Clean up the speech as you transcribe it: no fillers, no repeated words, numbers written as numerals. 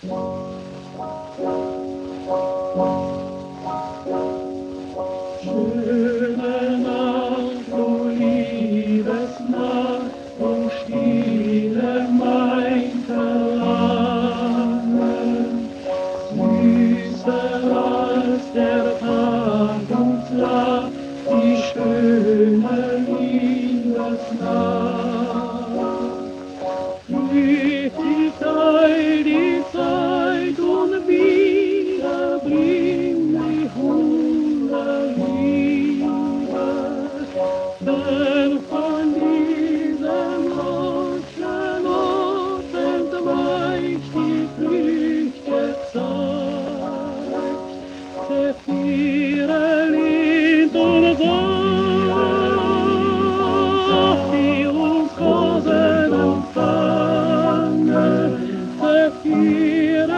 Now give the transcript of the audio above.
Schöne Nacht, o Liebesnacht, o stille mein Verlangen, süßer als der Tag und Nacht, die schöne Liebesnacht. Flieht die Zeit und wieder bringt die Hunde Liebe. Denn von diesem Ocean Ort entweicht die flüchtige Zeit. Zephyre, Lind und Saft, die uns Rosen empfangen. Zephyre,